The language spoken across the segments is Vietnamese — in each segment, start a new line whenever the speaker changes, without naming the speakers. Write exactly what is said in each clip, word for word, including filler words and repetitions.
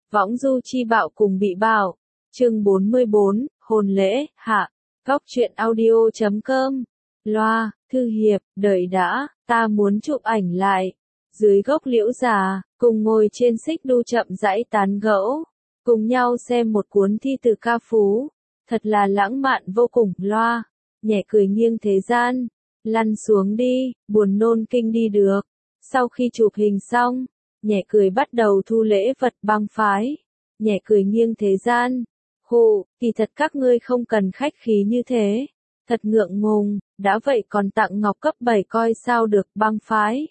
Võng du chi bạo cùng bị bạo. Chương bốn mươi bốn, hôn lễ, hạ. Góc truyện audio chấm com. Loa, Thư Hiệp, đợi đã, ta muốn chụp ảnh lại. Dưới gốc liễu già, cùng ngồi trên xích đu chậm rãi tán gẫu. Cùng nhau xem một cuốn thi từ ca phú. Thật là lãng mạn vô cùng. Loa, nhẹ cười nghiêng thế gian. Lăn xuống đi, buồn nôn kinh đi được. Sau khi chụp hình xong, nhẹ cười bắt đầu thu lễ vật băng phái. Nhẹ cười nghiêng thế gian. Khụ, thì thật các ngươi không cần khách khí như thế. Thật ngượng ngùng, đã vậy còn tặng ngọc cấp bảy coi sao được băng phái.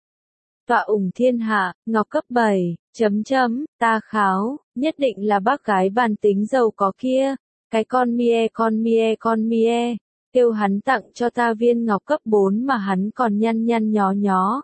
Tọa ủng thiên hạ, ngọc cấp bảy, chấm chấm, ta kháo, nhất định là bác gái bản tính giàu có kia. Cái con mie con mie con mie, kêu hắn tặng cho ta viên ngọc cấp bốn mà hắn còn nhăn nhăn nhó nhó.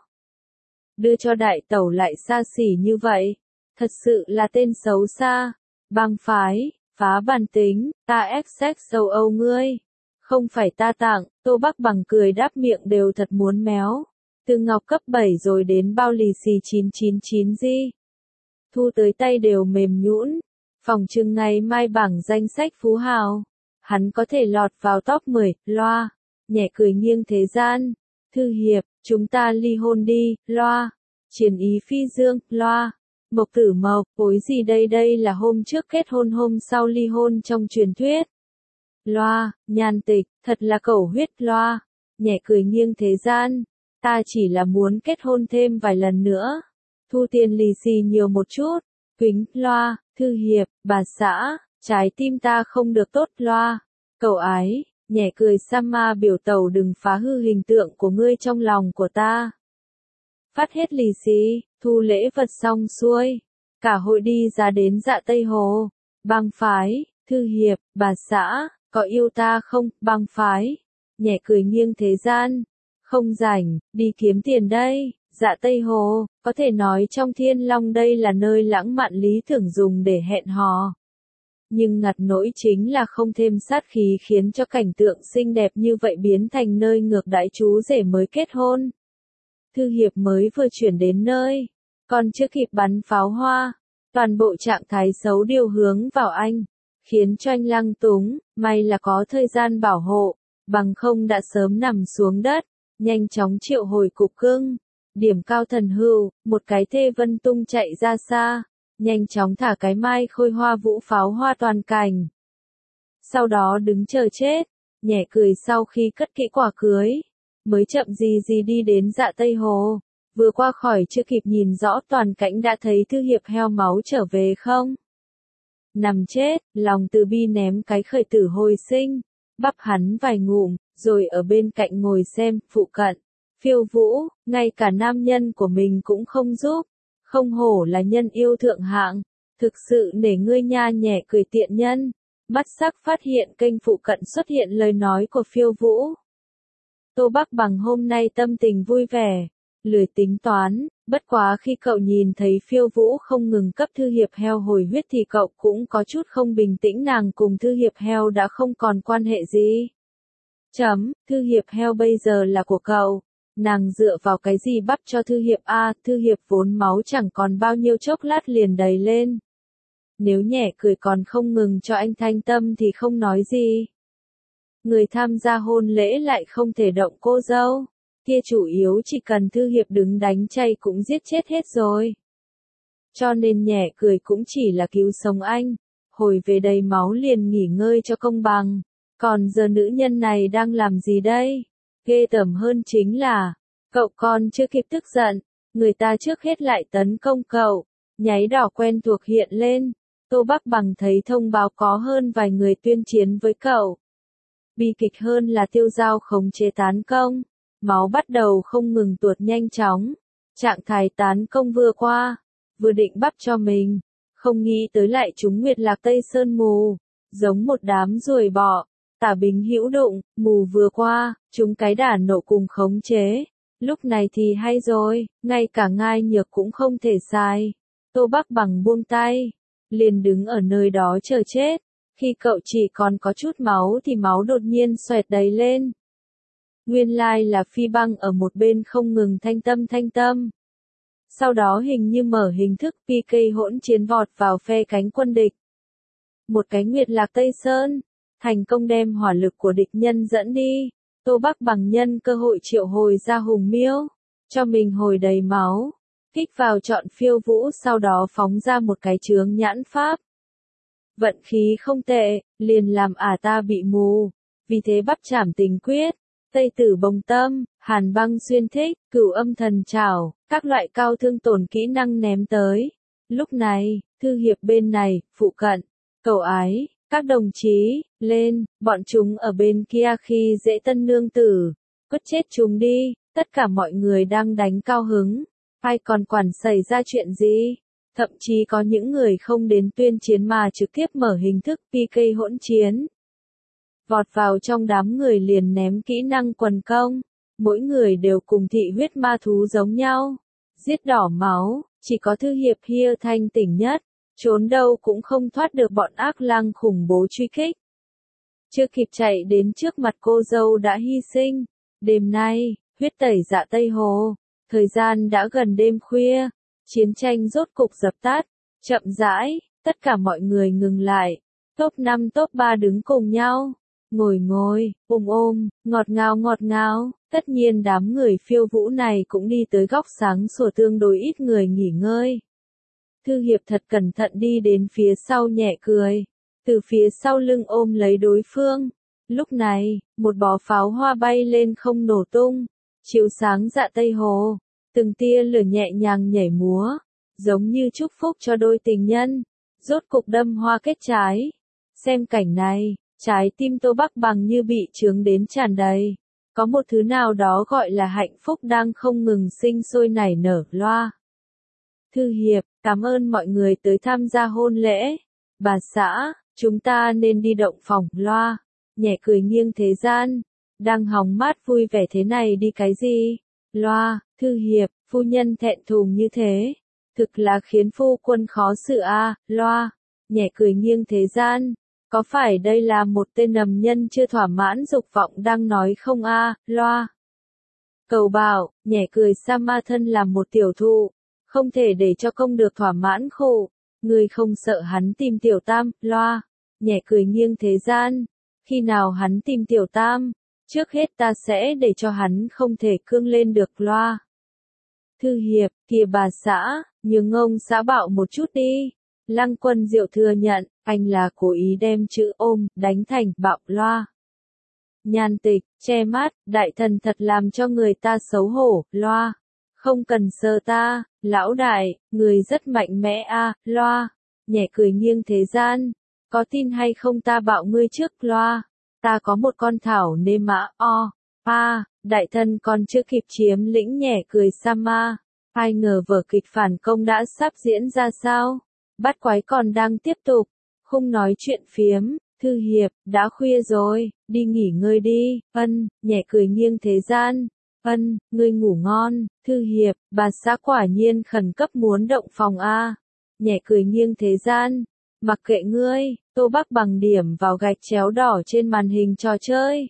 Đưa cho đại tẩu lại xa xỉ như vậy, thật sự là tên xấu xa. Băng phái, phá bản tính, ta ép sex sâu Âu ngươi. Không phải ta tặng, Tô Bắc Bằng cười đáp miệng đều thật muốn méo. Từ ngọc cấp bảy rồi đến bao lì xì chín chín chín gì. Thu tới tay đều mềm nhũn. Phòng trưng ngày mai bảng danh sách phú hào. Hắn có thể lọt vào top mười, Loa. Nhẹ cười nghiêng thế gian. Thư Hiệp, chúng ta ly hôn đi, Loa. Triển ý phi dương, Loa. Mộc tử mộc, ối gì đây đây là hôm trước kết hôn hôm sau ly hôn trong truyền thuyết. Loa, nhan tịch, thật là cẩu huyết. Loa, nhẹ cười nghiêng thế gian. Ta chỉ là muốn kết hôn thêm vài lần nữa. Thu tiền lì xì nhiều một chút. Kính, Loa, Thư Hiệp, bà xã, trái tim ta không được tốt. Loa, cậu ái, nhẹ cười Sama biểu tẩu đừng phá hư hình tượng của ngươi trong lòng của ta. Phát hết lì xì, thu lễ vật xong xuôi. Cả hội đi ra đến Dạ Tây Hồ. Băng phái, Thư Hiệp, bà xã, có yêu ta không? Băng phái, nhẹ cười nghiêng thế gian. Không rảnh, đi kiếm tiền đây. Dạ Tây Hồ, có thể nói trong Thiên Long đây là nơi lãng mạn lý tưởng dùng để hẹn hò. Nhưng ngặt nỗi chính là không thêm sát khí khiến cho cảnh tượng xinh đẹp như vậy biến thành nơi ngược đãi chú rể mới kết hôn. Thư Hiệp mới vừa chuyển đến nơi, còn chưa kịp bắn pháo hoa, toàn bộ trạng thái xấu điều hướng vào anh, khiến cho anh lăng túng, may là có thời gian bảo hộ, bằng không đã sớm nằm xuống đất, nhanh chóng triệu hồi cục cưng. Điểm cao thần hưu, một cái thê vân tung chạy ra xa, nhanh chóng thả cái mai khôi hoa vũ pháo hoa toàn cảnh. Sau đó đứng chờ chết, nhẹ cười sau khi cất kỹ quả cưới, mới chậm gì gì đi đến Dạ Tây Hồ, vừa qua khỏi chưa kịp nhìn rõ toàn cảnh đã thấy Thư Hiệp heo máu trở về không. Nằm chết, lòng từ bi ném cái khởi tử hồi sinh, bắp hắn vài ngụm, rồi ở bên cạnh ngồi xem, phụ cận. Phiêu Vũ, ngay cả nam nhân của mình cũng không giúp, không hổ là nhân yêu thượng hạng, thực sự nể ngươi nha. Nhẹ cười tiện nhân, mắt sắc phát hiện kênh phụ cận xuất hiện lời nói của Phiêu Vũ. Tô Bắc Bằng hôm nay tâm tình vui vẻ, lười tính toán, bất quá khi cậu nhìn thấy Phiêu Vũ không ngừng cấp Thư Hiệp heo hồi huyết thì cậu cũng có chút không bình tĩnh. Nàng cùng Thư Hiệp heo đã không còn quan hệ gì. Chấm, Thư Hiệp heo bây giờ là của cậu. Nàng dựa vào cái gì bắp cho Thư Hiệp a? Thư Hiệp vốn máu chẳng còn bao nhiêu chốc lát liền đầy lên. Nếu nhẹ cười còn không ngừng cho anh thanh tâm thì không nói gì. Người tham gia hôn lễ lại không thể động cô dâu. Kia chủ yếu chỉ cần Thư Hiệp đứng đánh chay cũng giết chết hết rồi. Cho nên nhẹ cười cũng chỉ là cứu sống anh. Hồi về đầy máu liền nghỉ ngơi cho công bằng. Còn giờ nữ nhân này đang làm gì đây? Ghê tởm hơn chính là, cậu còn chưa kịp tức giận, người ta trước hết lại tấn công cậu, nháy đỏ quen thuộc hiện lên. Tô Bắc Bằng thấy thông báo có hơn vài người tuyên chiến với cậu. Bi kịch hơn là Tiêu Giao khống chế tấn công, máu bắt đầu không ngừng tuột nhanh chóng, trạng thái tấn công vừa qua, vừa định bắp cho mình, không nghĩ tới lại trúng Nguyệt Lạc Tây Sơn mù, giống một đám ruồi bọ. Tả bính hữu đụng, mù vừa qua, chúng cái đả nộ cùng khống chế. Lúc này thì hay rồi, ngay cả ngai nhược cũng không thể xài. Tô Bắc Bằng buông tay, liền đứng ở nơi đó chờ chết. Khi cậu chỉ còn có chút máu thì máu đột nhiên xoẹt đầy lên. Nguyên lai là Phi Băng ở một bên không ngừng thanh tâm thanh tâm. sau đó hình như mở hình thức pê ca hỗn chiến vọt vào phe cánh quân địch. Một cái Nguyệt Lạc Tây Sơn, thành công đem hỏa lực của địch nhân dẫn đi. Tô Bắc Bằng nhân cơ hội triệu hồi ra hùng miêu, cho mình hồi đầy máu, kích vào trọn phiêu vũ, sau đó phóng ra một cái chướng nhãn pháp. Vận khí không tệ, liền làm ả ta bị mù, vì thế bắp chảm tình quyết, Tây Tử Bồng Tâm, Hàn Băng Xuyên Thích, Cửu Âm Thần Trảo, các loại cao thương tổn kỹ năng ném tới. Lúc này, thư hiệp bên này, phụ cận, cầu ái, các đồng chí, lên, bọn chúng ở bên kia khi dễ tân nương tử, quất chết chúng đi, tất cả mọi người đang đánh cao hứng, ai còn quản xảy ra chuyện gì, thậm chí có những người không đến tuyên chiến mà trực tiếp mở hình thức pê ca hỗn chiến. Vọt vào trong đám người liền ném kỹ năng quần công, mỗi người đều cùng thị huyết ma thú giống nhau, giết đỏ máu, chỉ có thư hiệp Hia thanh tỉnh nhất, trốn đâu cũng không thoát được bọn ác lang khủng bố truy kích. Chưa kịp chạy đến trước mặt cô dâu đã hy sinh, đêm nay, huyết tẩy Dạ Tây Hồ, thời gian đã gần đêm khuya, chiến tranh rốt cục dập tắt, chậm rãi, tất cả mọi người ngừng lại, top năm top ba đứng cùng nhau. Ngồi ngồi, ôm ôm, ngọt ngào ngọt ngào, tất nhiên đám người phiêu vũ này cũng đi tới góc sáng sủa tương đối ít người nghỉ ngơi. Thư hiệp thật cẩn thận đi đến phía sau nhẹ cười, từ phía sau lưng ôm lấy đối phương. Lúc này, một bó pháo hoa bay lên không nổ tung, chiếu sáng Dạ Tây Hồ, từng tia lửa nhẹ nhàng nhảy múa, giống như chúc phúc cho đôi tình nhân, rốt cục đâm hoa kết trái. Xem cảnh này, trái tim Tô Bắc Bằng như bị chướng đến tràn đầy. Có một thứ nào đó gọi là hạnh phúc đang không ngừng sinh sôi nảy nở. Loa. Thư hiệp, cảm ơn mọi người tới tham gia hôn lễ. Bà xã, chúng ta nên đi động phòng. Loa. Nhẹ cười nghiêng thế gian. Đang hóng mát vui vẻ thế này đi cái gì? Loa. Thư hiệp, phu nhân thẹn thùng như thế. Thực là khiến phu quân khó xử a. À. Loa. Nhẹ cười nghiêng thế gian. Có phải đây là một tên nầm nhân chưa thỏa mãn dục vọng đang nói không a? À? Loa. Cầu bảo, nhẹ cười sa ma thân làm một tiểu thụ, không thể để cho công được thỏa mãn khổ. Người không sợ hắn tìm tiểu tam. Loa. Nhẹ cười nghiêng thế gian. Khi nào hắn tìm tiểu tam, trước hết ta sẽ để cho hắn không thể cương lên được. Loa. Thư hiệp, kìa bà xã, nhường ông xã bạo một chút đi. Lăng Quân Diệu thừa nhận, anh là cố ý đem chữ ôm, đánh thành bạo. Loa. Nhan Tịch, che mắt, đại thần thật làm cho người ta xấu hổ. Loa. Không cần sơ ta, lão đại, người rất mạnh mẽ a. À. Loa. Nhẹ cười nghiêng thế gian, có tin hay không ta bạo ngươi trước. Loa. Ta có một con thảo nê mã o. A, đại thần còn chưa kịp chiếm lĩnh nhẹ cười sa ma. Ai ngờ vở kịch phản công đã sắp diễn ra sao? Bắt quái còn đang tiếp tục, không nói chuyện phiếm. Thư hiệp, đã khuya rồi, đi nghỉ ngơi đi. Ân, nhẹ cười nghiêng thế gian. Ân, ngươi ngủ ngon. Thư hiệp, bà xã quả nhiên khẩn cấp muốn động phòng a. Nhẹ cười nghiêng thế gian. Mặc kệ ngươi, Tô Bắc Bằng điểm vào gạch chéo đỏ trên màn hình trò chơi.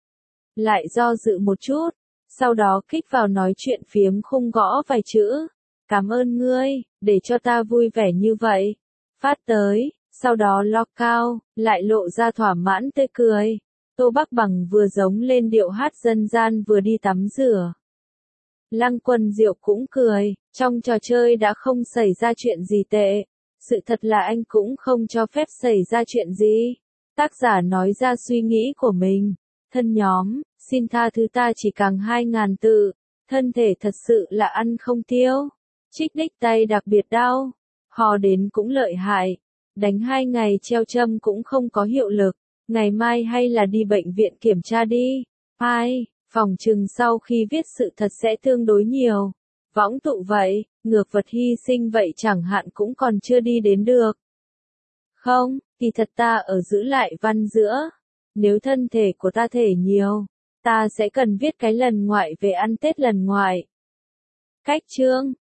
Lại do dự một chút, sau đó kích vào nói chuyện phiếm khung gõ vài chữ. Cảm ơn ngươi, để cho ta vui vẻ như vậy. Phát tới, sau đó lock cao, lại lộ ra thỏa mãn tươi cười. Tô Bắc Bằng vừa giống lên điệu hát dân gian vừa đi tắm rửa. Lăng Quân Diệu cũng cười, trong trò chơi đã không xảy ra chuyện gì tệ. Sự thật là anh cũng không cho phép xảy ra chuyện gì. Tác giả nói ra suy nghĩ của mình. Thân nhóm, xin tha thứ ta chỉ càng hai ngàn từ. Thân thể thật sự là ăn không tiêu. Trích đích tay đặc biệt đau. Hò đến cũng lợi hại. Đánh hai ngày treo châm cũng không có hiệu lực. Ngày mai hay là đi bệnh viện kiểm tra đi. Ai, phòng trừng sau khi viết sự thật sẽ tương đối nhiều. Võng tụ vậy, ngược vật hy sinh vậy chẳng hạn cũng còn chưa đi đến được. Không, thì thật ta ở giữ lại văn giữa. Nếu thân thể của ta thể nhiều, ta sẽ cần viết cái lần ngoại về ăn Tết lần ngoại. Cách chương